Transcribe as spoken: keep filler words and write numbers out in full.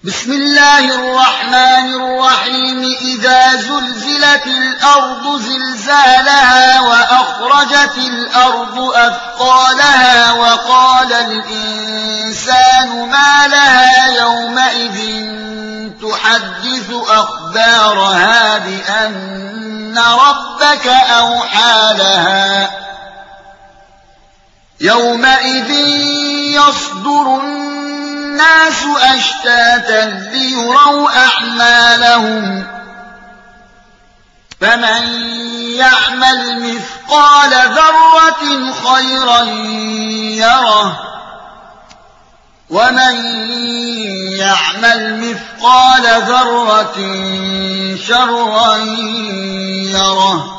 بسم الله الرحمن الرحيم إذا زلزلت الأرض زلزالها وأخرجت الأرض أثقالها وقال الإنسان ما لها يومئذ تحدث أخبارها بأن ربك أوحى لها يومئذ يصدر الناس أشتاتا ليروا أعمالهم فمن يعمل مثقال ذرة خيرا يره ومن يعمل مثقال ذرة شرا يره